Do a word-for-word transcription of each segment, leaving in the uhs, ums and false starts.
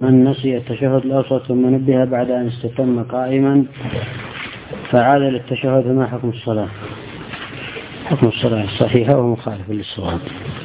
من نسي التشهد الأوسط ثم نبه بعد أن استتم قائما فعاد للتشهد، ما حكم الصلاة؟ حكم الصلاة صحيحة ومخالف للصواب.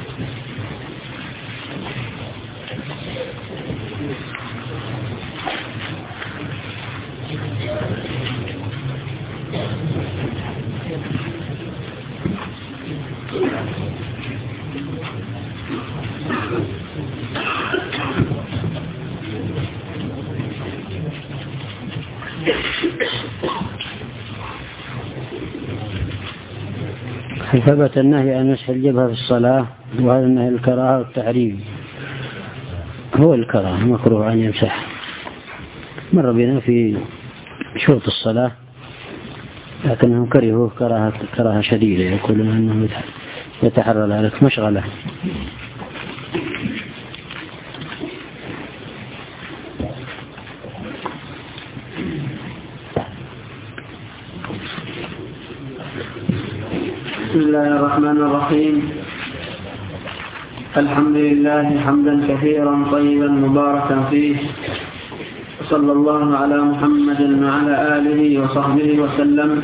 هل ثبت النهي أن مسح الجبهة في الصلاة؟ وهذا النهي الكراهة والتحريم. هو الكراهة، مكروه أن يمسح. مر بنا في شروط الصلاة لكنهم كرهوه كراهة كراهة شديدة، يقولون أنه يتحرى ذلك مشغلة. بسم الله الرحمن الرحيم. الحمد لله حمدا كثيرا طيبا مباركا فيه، صلى الله على محمد وعلى آله وصحبه وسلم.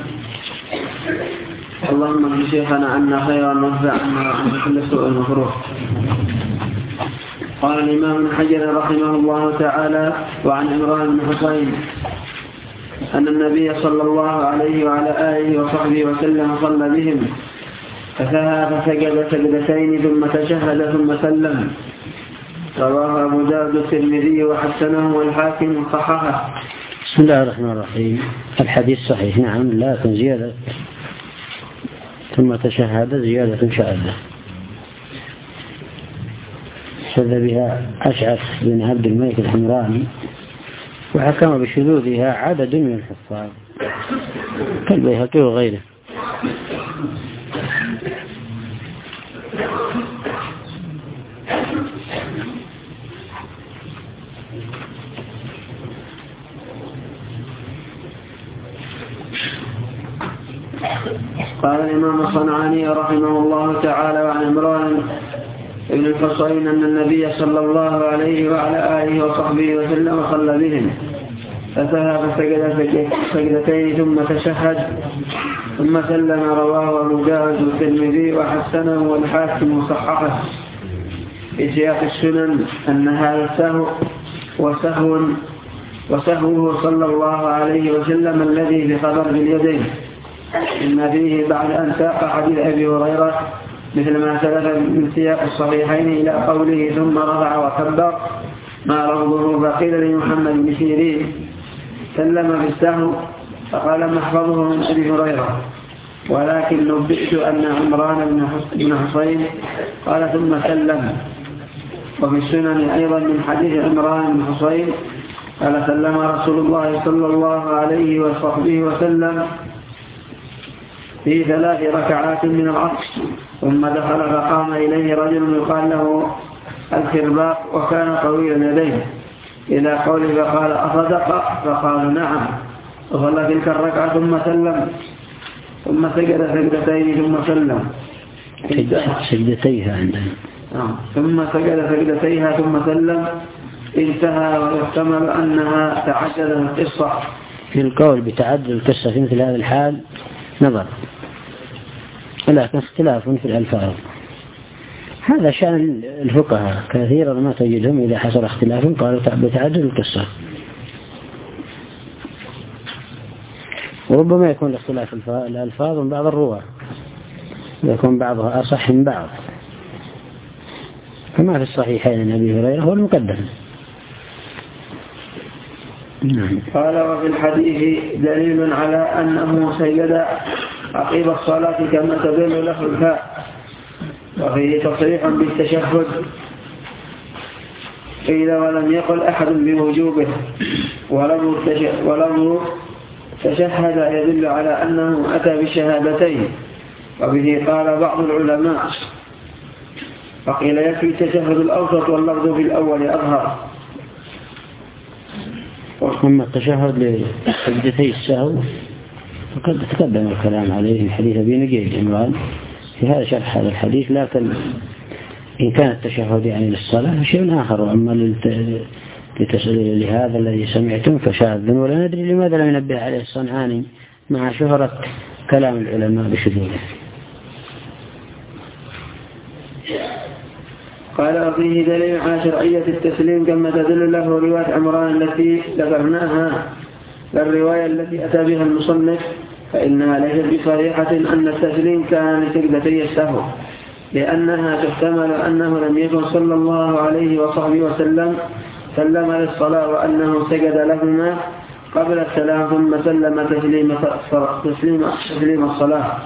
اللهم اجزي شيخنا عنا خيرا وانفع عنا وعن كل سوء مكروه. قال الإمام ابن حجر رحمه الله تعالى: وعن عمران بن حصين أن النبي صلى الله عليه وعلى آله وصحبه وسلم صلى بهم فسهى فسجد سجدتين ثم تشهد ثم سلم. رواه أبو داود الترمذي وحسنه والحاكم وصححه. بسم الله الرحمن الرحيم. الحديث صحيح، نعم، لكن زيادة ثم تشهد زيادة شاذة شذ بها أشعث بن عبد الملك الحمراني، وحكم بشذوذها عدد من الحفاظ كالبيهقي وغيره. قال الإمام الصنعاني رحمه الله تعالى: وعن عمران بن الحصين أن النبي صلى الله عليه وعلى آله وصحبه وسلم صلى بهم فسهى فسجد سجدتين ثم تشهد ثم سلم. رواه أبو داود والترمذي وحسنه والحاكم وصححه. في سياق السنن أن هذا السهو وسهو وسهوه صلى الله عليه وسلم الذي في خبر باليدين إن فيه بعد أن ساق حديث أبي هريرة مثل ما سلف من سياق الصحيحين إلى قوله ثم رفع وكبر ما لفظه. فقيل لمحمد بن سيرين: سلم بالسهو؟ فقال: محفظه من أبي هريرة، ولكن نبئت أن عمران بن حصين قال ثم سلم. وفي السنن أيضا من حديث عمران بن حصين قال: سلم رسول الله صلى الله عليه وصحبه وسلم في ثلاث ركعات من العصر، ثم دخل فقام إليه رجل يقال له الخرباق وكان طويل اليدين إلى قوله فقال: أصدق؟ فقال: نعم. وصلى تلك الركعة ثم سلم ثم سجد سجدتين ثم سلم. سجدتيها عندنا ثم سجد سجدتيها ثم سلم. انتهى. ويحتمل أنها تعدد القصة. في القول بتعدد القصة في مثل هذا الحال نظر، لكن اختلاف في الألفاظ. هذا شأن الفقهاء كثيرا ما تجدهم إذا حصل اختلاف قالوا بتعدد القصة، وربما يكون الاختلاف الألفاظ من بعض الرواة يكون بعضها أصح من بعض، كما في الصحيحين عن أبي هريرة هو المقدم. قال: وفي الحديث دليل على أنه سجد عقيب الصلاة كما تدل له الفاء، وفيه تصريح بالتشهد. قيل: ولم يقل أحد بوجوبه، ولم تشهد يدل على أنه أتى بالشهادتين، وبه قال بعض العلماء. فقيل: يكفي التشهد الأوسط واللفظ في الأول أظهر. أما التشهد لسجدتي السهو فقد تقدم الكلام عليه في حديث أبي نجيب عمران في هذا شرح هذا الحديث، لكن إن كان التشهد يعني للصلاة شيء آخر. وأما لتسألوا لهذا الذي سمعتم فشاذ، ولا ندري لماذا لم ينبه عليه الصنعاني مع شهرة كلام العلماء بشذوذه. قال فيه دليل على شرعية التسليم كما تدل له رواية عمران التي ذكرناها، الرواية التي أتى بها المصنف، فإنها ليست بصريحة أن التسليم كان لسجدتي السهو، لأنها تحتمل أنه لم يكن صلى الله عليه وصحبه وسلم سلم للصلاة وأنه سجد لهما قبل السلام ثم سلم تسليم, تسليم, تسليم الصلاة.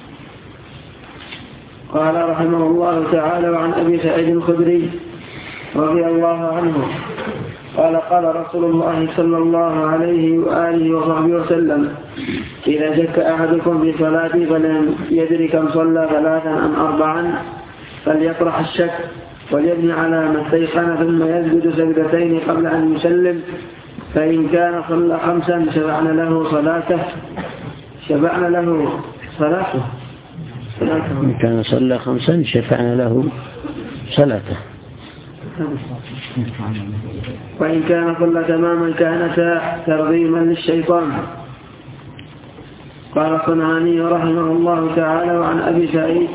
قال رحمه الله تعالى: وعن أبي سعيد الخدري رضي الله عنه قال: قال رسول الله صلى الله عليه وآله وصحبه وسلم: إذا شك أحدكم في صلاته فلم يدري كم صلى ثلاثا أم أربعا فليطرح الشك وليبني على ما استيقن ثم يسجد سجدتين قبل أن يسلم، فإن كان صلى خمسا شفعنا له صلاته شفعنا له صلاته إن كان صلى خمسا شفعنا له صلاته وإن كان صلى تماما كانتا ترغيما للشيطان. قال الصنعاني رحمه الله تعالى: وعن أبي سعيد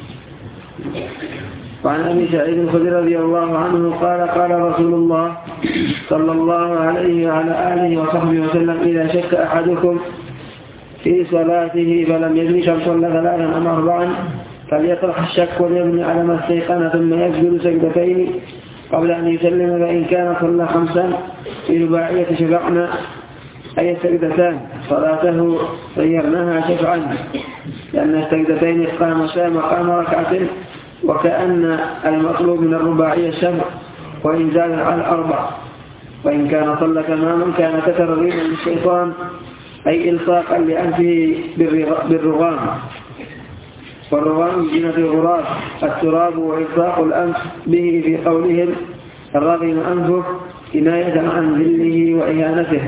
وعن أبي سعيد الخدري رضي الله عنه قال: قال رسول الله صلى الله عليه وعلى آله وصحبه وسلم: إذا شك أحدكم في صلاته فلم يدري كم صلى ثلاثا أم أربعا فليطرح الشك وليبني على ما استيقن ثم يسجد سجدتين قبل أن يسلم، فإن كان صلى خمسا في رباعية شفعنا أي سجدتان صلاته غيرناها شفعا، لأن السجدتين قامتا مقام ركعة، وكأن المطلوب من الرباعية الشفع وإن زاد على الأربع. وإن كان صلى تماما كان تترغيما للشيطان أي إلصاقا لأنفه بالرغام، والرغام جنة الغراب التراب، وإلصاق الأنف به في قولهم الرغم أنفه كناية عن ذله وإهانته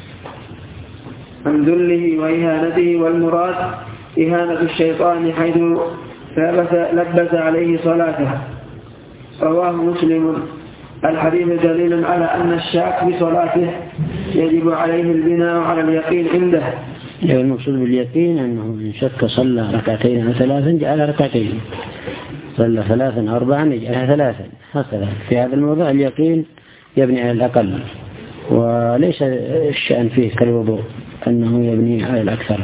عن ذله وإهانته والمراد إهانة الشيطان حيث لبس عليه صلاته. رواه مسلم. الحديث دليل على أن الشاك بصلاته يجب عليه البناء على اليقين عنده. المقصود باليقين أنه إن شك صلى ركعتين أو ثلاثا جعلها ركعتين، صلى ثلاثا أربعا يجعلها ثلاثا، هكذا. في هذا الموضوع اليقين يبني على الأقل، وليس الشأن فيه كالوضوء أنه يبني على الأكثر.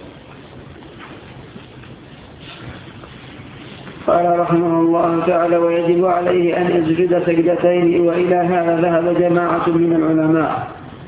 قال رحمه الله تعالى: ويجب عليه أن يسجد سجدتين، وإلى هذا ذهب جماعة من العلماء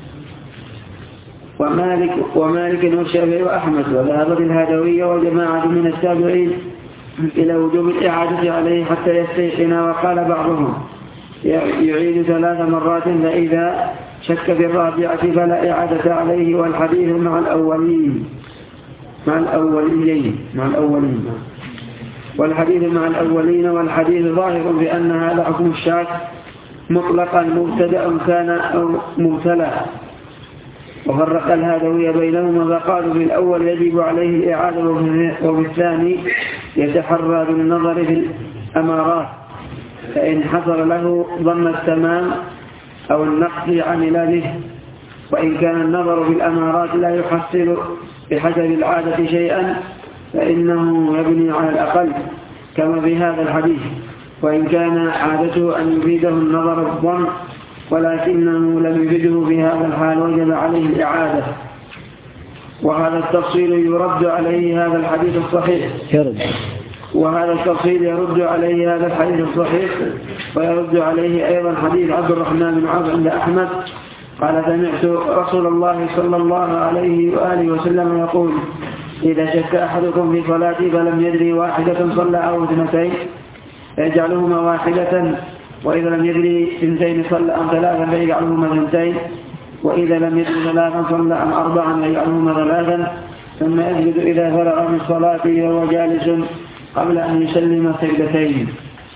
ومالك ومالك والشافعي وأحمد، وذهبت الهدوية وجماعة من التابعين إلى وجوب الإعادة عليه حتى يستيقن. وقال بعضهم يعيد ثلاث مرات، فإذا شك في الرابعة فلا إعادة عليه. والحديث مع الأولين مع الأولين مع الأولين والحديث مع الأولين والحديث ظاهر بأن هذا حكم الشاك مطلقا مبتدأ كان أو مبتلى. وفرق الهدوية بينهما فقالوا في الأول يجب عليه الإعادة، وفي الثاني يتحرى بالنظر في الأمارات، فإن حصل له ضم التمام أو النقص عمل به، وإن كان النظر في الأمارات لا يحصل بحسب العادة شيئا فإنه يبني على الأقل كما في هذا الحديث. وإن كان عادته أن يفيده النظر الضم ولكنه لم يفيده في هذا الحال وجب عليه الإعادة. وهذا التفصيل يرد عليه هذا الحديث الصحيح وهذا التفصيل يرد عليه هذا الحديث الصحيح ويرد عليه أيضا حديث عبد الرحمن بن عوف عند أحمد قال: سمعت رسول الله صلى الله عليه وآله وسلم يقول: إذا شك أحدكم في صلاته فلم يدري واحدة صلى أو اثنتين فيجعلهما واحدة، وإذا لم يدري اثنتين صلى أم ثلاثا فيجعلهما اثنتين، وإذا لم يدري ثلاثا صلى أم أربعا فيجعلهما ثلاثا، ثم يسجد إذا فرغ من صلاته وهو جالس قبل أن يسلم سجدتين.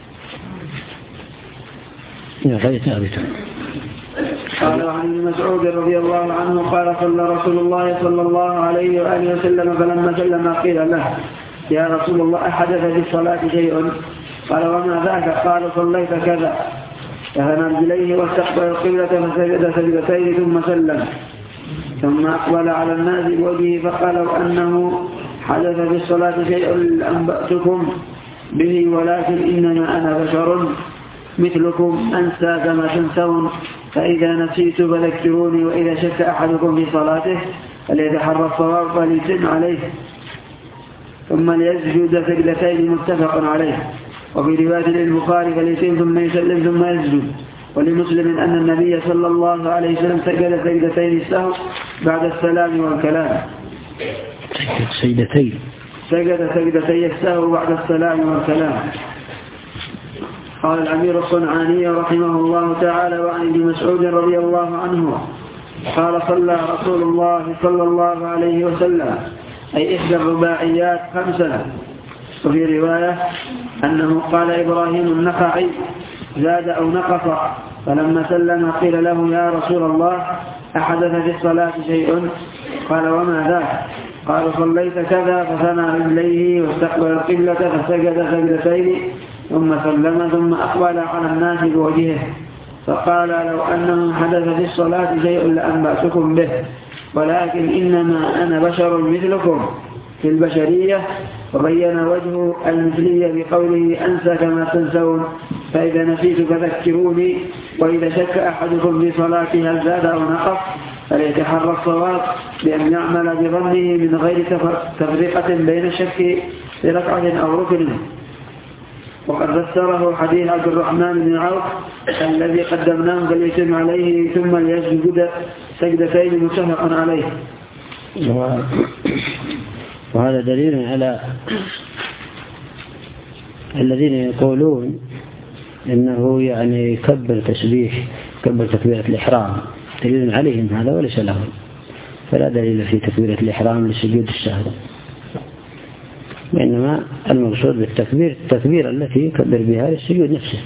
قال عن ابن مسعود رضي الله عنه قال: صلى رسول الله صلى الله عليه وآله وسلم، فلما سلم قيل له: يا رسول الله أحدث في الصلاة شيء؟ قال: وما ذاك؟ قال: صليت كذا. فهنى رجليه واستقبل القبلة فسجد سجدتين ثم سلم، ثم أقبل على الناس بوجهه فقال لو أنه حدث في الصلاة شيء لأنبأتكم به، ولكن إنما أنا بشر مثلكم أنسى كما تنسون، فإذا نسيت فذكروني، وإذا شك أحدكم في صلاته فليتحرى الصواب فليتم عليه ثم ليسجد سجدتين متفق عليه. وفي رواية للبخاري فليتم ثم يسلم ثم يسجد. ولمسلم أن النبي صلى الله عليه وسلم سجد سجدتين السهو بعد السلام والكلام. سجدتين سجد سجدتي السهو بعد السلام والكلام. قال الأمير الصنعاني رحمه الله تعالى وعن ابن مسعود رضي الله عنه قال صلى رسول الله صلى الله عليه وسلم أي إحدى الرباعيات خمسة. وفي رواية أنه قال إبراهيم النخعي زاد أو نقص، فلما سلم قيل له يا رسول الله أحدث في الصلاة شيء؟ قال وما ذاك؟ قال صليت كذا، فثنى رجليه واستقبل القبلة فسجد سجدتين ثم سلم ثم أقبل على الناس بوجهه فقال لو أنه حدث في الصلاة شيء لأنبأتكم به، ولكن إنما أنا بشر مثلكم في البشرية. وبين وجه المثلية بقوله أنسى كما تنسون، فإذا نسيت فذكروني، وإذا شك أحدكم في صلاته هل زاد أو نقص فليتحرى الصواب بأن يعمل بظنه من غير تفرقة بين الشك في ركعة أو ركن. وقد فسره حديث عبد الرحمن بن عوف الذي قدمناه فليتم عليه ثم ليسجد سجدتين متفق عليه. وهذا دليل على الذين يقولون إنه يعني يكبر تسبيح يكبر تكبيرة الإحرام، دليل عليهم هذا وليس لهم، فلا دليل في تكبيرة الإحرام لسجود السهو، وإنما المقصود بالتكبير التكبير التي يكبر بها للسجود نفسه.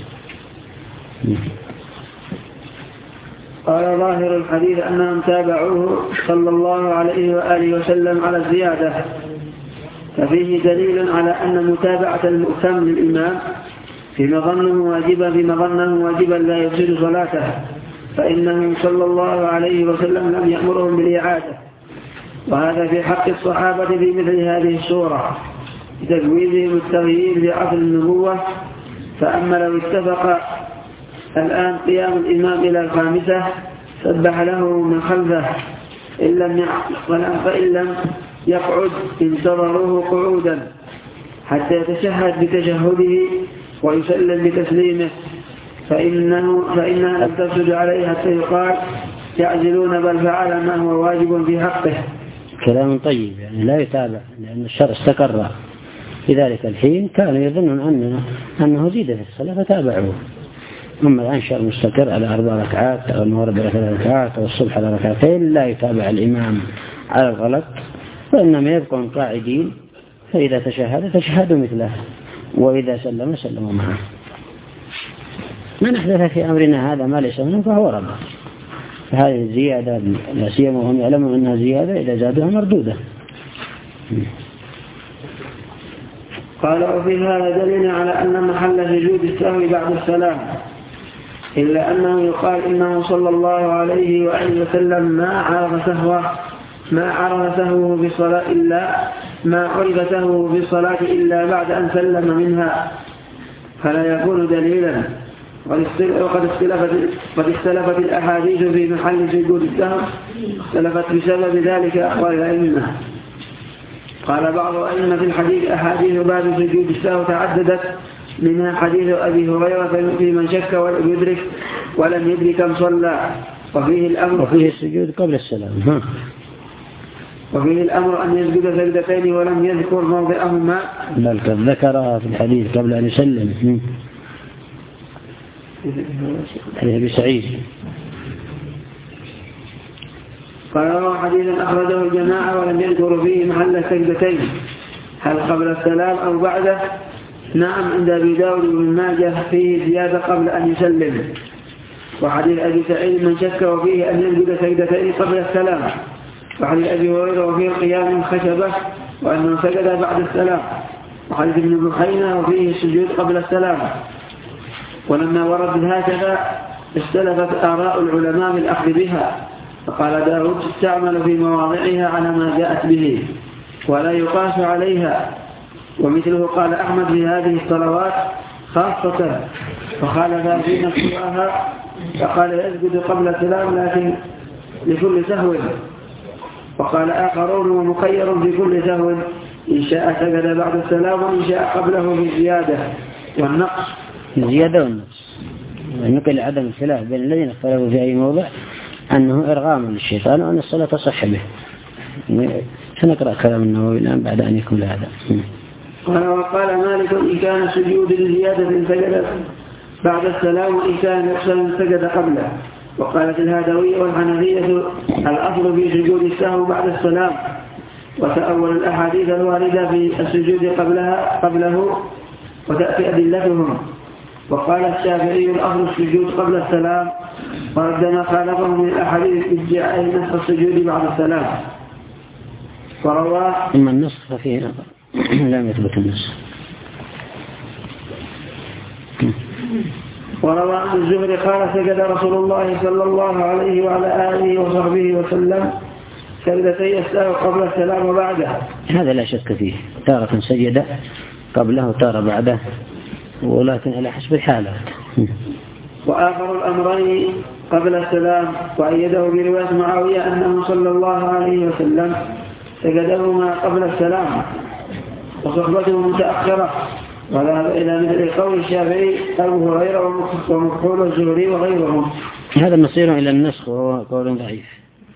قال ظاهر الحديث أنهم تابعوه صلى الله عليه وآله وسلم على الزيادة، ففيه دليل على أن متابعة المؤتم للإمام فيما ظنه واجبا فيما ظنه واجبا لا يفسد صلاته، فإنه صلى الله عليه وسلم لم يأمرهم بالإعادة، وهذا في حق الصحابة في مثل هذه السورة بتجويزهم التغيير في عصر النبوة. فأما لو اتفق الآن قيام الإمام إلى الخامسة سبح له من خلفه إن لم فإن لم يقعد انتظروه قعودا حتى يتشهد بتشهده ويسلم بتسليمه، فإنه فإنها لم تفسد عليه حتى يقال يعزلون بل فعل ما هو واجب في حقه. كلام طيب، يعني لا يتابع لأن الشرع استقر في ذلك الحين، كانوا يظنون أنه, أنه زيد في الصلاة فتابعوه. أما الآن شرع مستقر على أربع ركعات أو المغرب على ثلاث ركعات أو الصبح على ركعتين، لا يتابع الإمام على الغلط، وإنما يبقون قاعدين، فإذا تشهد تشهدوا مثله، وإذا سلم سلموا معه. من أحدث في أمرنا هذا ما ليس منه فهو رب. فهذه الزيادة لا سيما وهم يعلمون أنها زيادة إذا زادها مردودة. قال وفي هذا دليل على أن محل سجود السهو بعد السلام، إلا أنه يقال إنه صلى الله عليه وآله وسلم ما عرف سهوه ما عرف سهوه في الصلاة إلا ما عرف سهوه في الصلاة إلا بعد أن سلم منها، فلا يكون دليلا. وقد اختلفت قد اختلفت الأحاديث في محل سجود السهو، اختلفت بسبب ذلك أقوال الأئمة. قال بعض أئمة في الحديث أحاديث باب سجود السهو تعددت، منها حديث أبي هريرة في من شك ولم يدرك ولم يدرك كم صلى، وفيه الأمر وفيه السجود قبل السلام، وفيه الأمر أن يسجد سجدتين ولم يذكر موضعهما، بل قد ذكرها في الحديث قبل أن يسلم. حديث أبي سعيد قال روى حديثا أخرجه الجماعة ولم يذكر فيه محل السجدتين، هل قبل السلام أو بعده؟ نعم، عند أبي داود بن ماجه فيه زيادة قبل أن يسلم. وحديث أبي سعيد من شك وفيه أن يسجد سجدتين قبل السلام. وحديث أبي هريرة وفيه القيام خشبة وأنه سجد بعد السلام. وحديث ابن بحينة وفيه السجود قبل السلام. ولما وردت هكذا اختلفت آراء العلماء بالأخذ بها، فقال داود تستعمل في مواضعها على ما جاءت به ولا يقاس عليها، ومثله قال أحمد في هذه الصلوات خاصة، فخالف في نفسها فقال يسجد قبل السلام لكن لكل سهو، وقال آخرون ومخير في كل سهو إن شاء سجد بعد السلام وإن شاء قبله بالزيادة والنقص. الزيادة والنقص نقل عدم الخلاف بين الذين اختلفوا في أي موضع أنه إرغام للشيطان وأن الصلاة تصح به. سنقرأ كلام النووي الآن بعد أن يكون هذا. وقال مالك إن كان السجود لزيادة سجد بعد السلام وإن كان نقصا سجد قبله. وقالت الهادوية والحنفية الأصل في سجود السهو بعد السلام، وتأول الأحاديث الواردة في السجود قبلها قبله وتأتي أدلتهم. وقال الشافعي الأصل السجود قبل السلام، ورد ما خالفه من الأحاديث ادعاء نسخ السجود بعد السلام. ورواه أما النسخ ففيه لم يثبت النسخ. وروى عن الزهري قال سجد رسول الله صلى الله عليه وعلى آله وصحبه وسلم سجدتي السهو قبل السلام وبعده. هذا لا شك فيه، تارة سجد قبله وتارة بعده، ولكن على حسب الحالات. وآخر الأمرين قبل السلام وأيده برواية معاوية أنه صلى الله عليه وسلم سجدهما قبل السلام وصحبته متأخرة، وذهب إلى مثل قول الشافعي أبو هريرة ومكحول الزهري وغيرهم. هذا مصير إلى النسخ وهو قول ضعيف.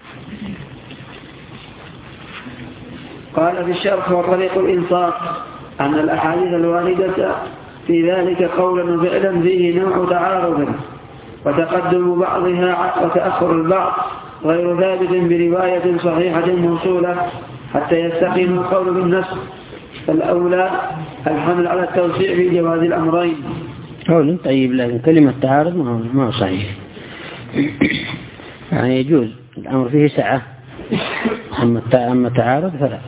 قال في الشرح وطريق الإنصاف أن الأحاديث الواردة في ذلك قولا وفعلا فيه نوع تعارض، وتقدم بعضها وتأخر البعض غير ثابت برواية صحيحة موصولة حتى يستقيم القول بالنسخ، فالأولى الحمل على التوسيع في جواز الأمرين. قول طيب، لكن كلمة تعارض ما هو صحيح. يعني يجوز الأمر فيه سعة، أما تعارض فلا.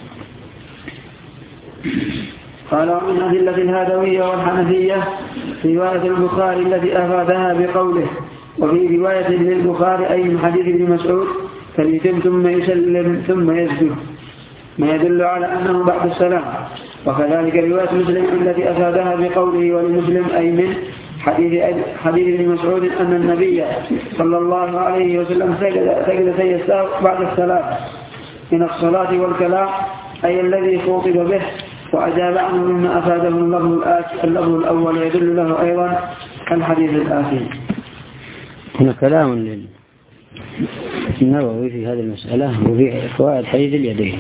قال ومن أدلة الهادوية والحنفية رواية البخاري التي أفادها بقوله وفي رواية للبخاري أي من حديث ابن مسعود فليتم ثم يسلم ثم يسجد، ما يدل على أنه بعد السلام. وكذلك رواية مسلم التي أفادها بقوله ولمسلم أي من حديث حديث ابن مسعود أن النبي صلى الله عليه وسلم سجد سجدتي السهو بعد السلام من الصلاة والكلام أي الذي خوطب به، وأجاب عنه مما أفاده اللفظ الأول يدل له أيضا الحديث الآتي. هنا كلام للنووي في هذه المسألة وفي فوائد حديث اليدين.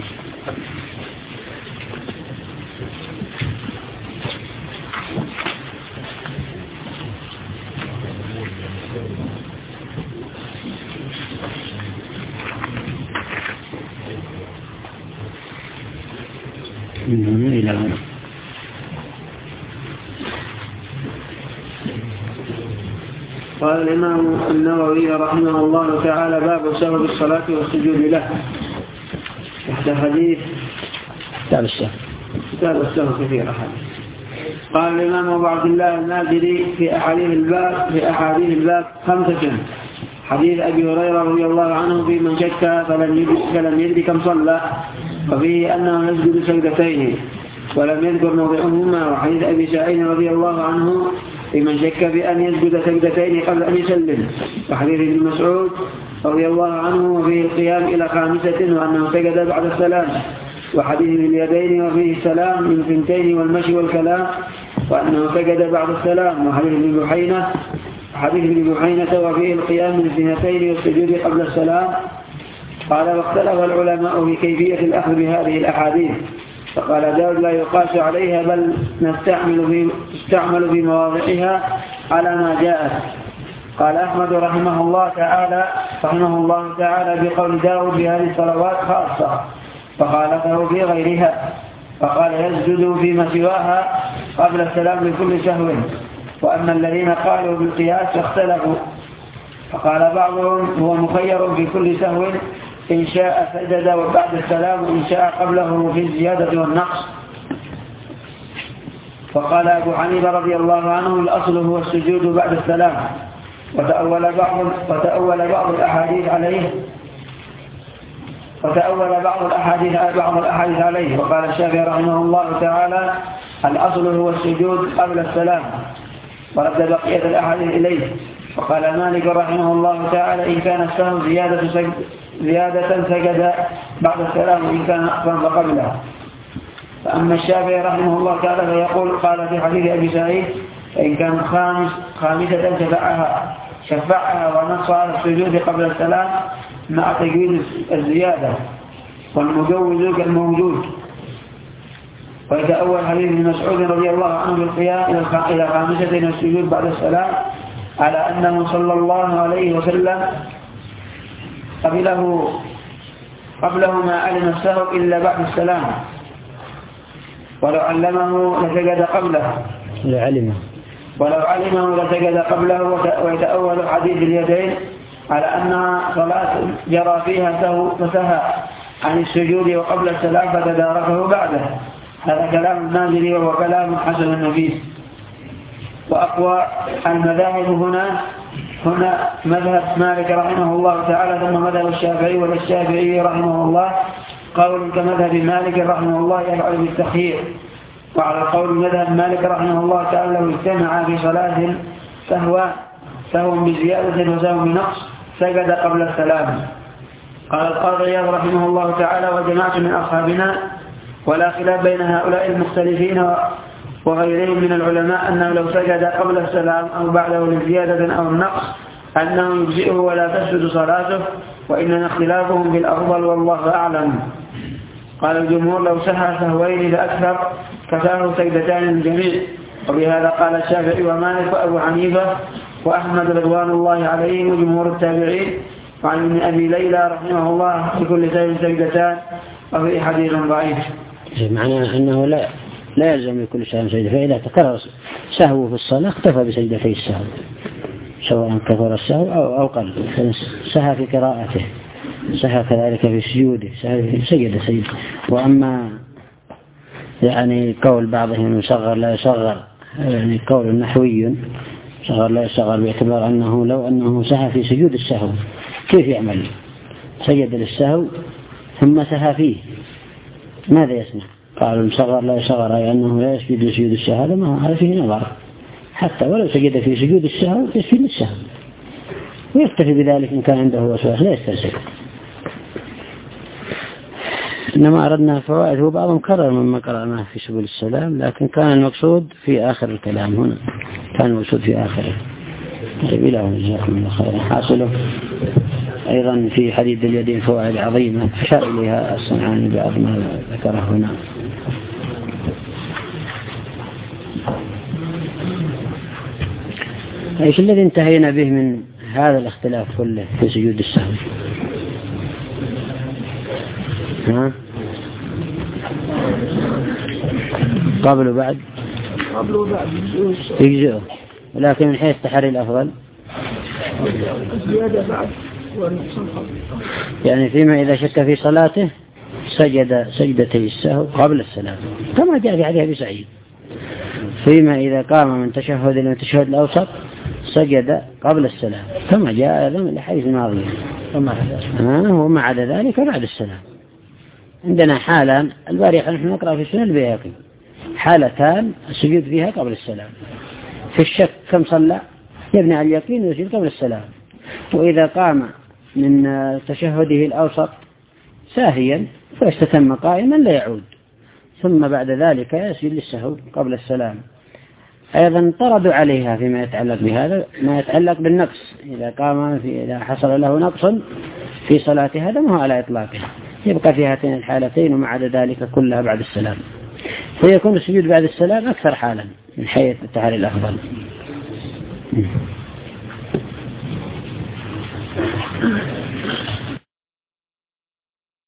إلى هنا. قال الإمام النووي رحمه الله تعالى باب سبب الصلاة والسجود له تحت حديث كتاب السهو كتاب السهو كثير حديث. قال الإمام أبو عبد الله المازري في أحاديث الباب في أحاديث الباب خمسة. حديث أبي هريرة رضي الله عنه في من شك فلم يدري كم صلى، وفيه أنه يسجد سجدتين ولم يذكر موضعهما. وحديث أبي سعيد رضي الله عنه في من شك بأن يسجد سجدتين قبل أن يسلم. وحديث ابن مسعود رضي الله عنه وفيه القيام إلى خامسة وأنه سجد بعد السلام. وحديث اليدين وفيه السلام من ثنتين والمشي والكلام وأنه سجد بعد السلام. وحديث ابن بحينة حديث ابن بحينة وفيه القيام من اثنتين والسجود قبل السلام. قال واختلف العلماء في كيفية الأخذ بهذه الأحاديث، فقال داود لا يقاس عليها بل نستعمل في, نستعمل في مواضعها على ما جاءت. قال أحمد رحمه الله تعالى رحمه الله تعالى بقول داود بهذه الصلوات خاصة، فخالفه في غيرها، فقال يسجد فيما سواها قبل السلام لكل سهو. وأما الذين قالوا بالقياس اختلفوا، فقال بعضهم هو مخير في كل سهو إن شاء سجد وبعد السلام وإن شاء قبله في الزيادة والنقص. فقال أبو حنيفة رضي الله عنه الأصل هو السجود بعد السلام، وتأول بعض وتأول بعض الأحاديث عليه وتأول بعض الأحاديث بعض الأحاديث عليه وقال الشافعي رحمه الله تعالى الأصل هو السجود قبل السلام، ورد بقية الأحاديث إليه. وقال مالك رحمه الله تعالى إن كان السهو زيادة سجد زيادة سجد بعد السلام، وإن كان نقصا فقبله. فأما الشافعي رحمه الله تعالى فيقول قال في حديث أبي سعيد إن كان خامس خامسة شفعها شفعها ونص على السجود قبل السلام مع تجويد الزيادة والمجوز كالموجود. ويتأول حديث ابن مسعود رضي الله عنه بالقيام إلى خامسة السجود بعد السلام على أنه صلى الله عليه وسلم قبله قبله ما علم السهو إلا بعد السلام، ولو علمه لسجد قبله لو علمه ولو علمه لسجد قبله. ويتأول حديث اليدين على أنها صلاة جرى فيها سهو فسهى عن السجود وقبل السلام فتداركه بعده. هذا كلام المازري وهو كلام حسن نفيس. وأقوى المذاهب هنا هنا مذهب مالك رحمه الله تعالى، ثم مذهب الشافعي والشافعي رحمه الله قول كمذهب مالك رحمه الله يفعل بالتخيير. وعلى قول مذهب مالك رحمه الله تعالى لو اجتمع في صلاة سهوا سهو بزيادة وسهو بنقص سجد قبل السلام. قال القاضي عياض رحمه الله تعالى وجماعة من أصحابنا ولا خلاف بين هؤلاء المختلفين وغيرهم من العلماء أنه لو سجد قبل السلام أو بعده لزيادة أو النقص أنه يجزئه ولا تفسد صلاته، وإننا اختلافهم بالأفضل والله أعلم. قال الجمهور لو سهى سهوين فأكثر كساه سجدتان الجميع، وبهذا قال الشافعي ومالك وأبو حنيفة وأحمد رضوان الله عليهم وجمهور التابعين. وعن ابن أبي ليلى رحمه الله في كل سهو سجدتان، وفي حديث ضعيف. معناه أنه لا لا يلزم كل سهو سجدة، فإذا تكرر سهو في الصلاة اكتفى بسجدتي السهو سواء كثر السهو أو أو قل. سهى في قراءته، سهى كذلك في سجوده، سهى في سجد سجد. وأما يعني قول بعضهم يصغر لا يصغر، يعني قول نحوي صغر لا يصغر باعتبار أنه لو أنه سهى في سجود السهو كيف يعمل؟ سجد للسهو ثم سهى فيه ماذا يسمع؟ قالوا صغر لا يصغر أي أنه لا يسجد لسجود السهو، هذا ما هذا فيه نظر، حتى ولو سجد في سجود السهو يسجد للسهو ويكتفي بذلك إن كان عنده وسواس لا يسترسل. إنما أردنا فوائد، هو بعضهم كرر مما قرأناه في سبل السلام، لكن كان المقصود في آخر الكلام هنا، كان المقصود في آخره. طيب إله جزاكم الله خيرا. حاصله أيضا في حديد اليدين فوائد عظيمة أشار إليها الصنعاني بعض ما ذكره هنا. إيش الذي انتهينا به من هذا الاختلاف كله في سجود السهو؟ ها؟ قبل وبعد؟ قبل وبعد يجزئه، ولكن من حيث تحري الأفضل زيادة بعد والنقصان قبل. يعني فيما إذا شك في صلاته سجد سجدتي السهو قبل السلام كما جاء في حديث أبي سعيد. فيما إذا قام من تشهد إلى التشهد الأوسط سجد قبل السلام كما جاء أيضا من الحديث الماضي، وما عدا ذلك بعد السلام. عندنا حالة البارحة نحن نقرأ في سنن البيهقي حالتان السجود فيها قبل السلام. في الشك كم صلى يبني على اليقين ويسجد قبل السلام، وإذا قام من تشهده الأوسط ساهيا فاستتم قائما لا يعود، ثم بعد ذلك يسجد للسهو قبل السلام. أيضا طردوا عليها فيما يتعلق بهذا ما يتعلق بالنقص، إذا قام في إذا حصل له نقص في صلاته هذا ما هو على إطلاقه، يبقى في هاتين الحالتين وما عدا ذلك كلها بعد السلام، فيكون السجود بعد السلام أكثر حالا من حيث التحري الأفضل.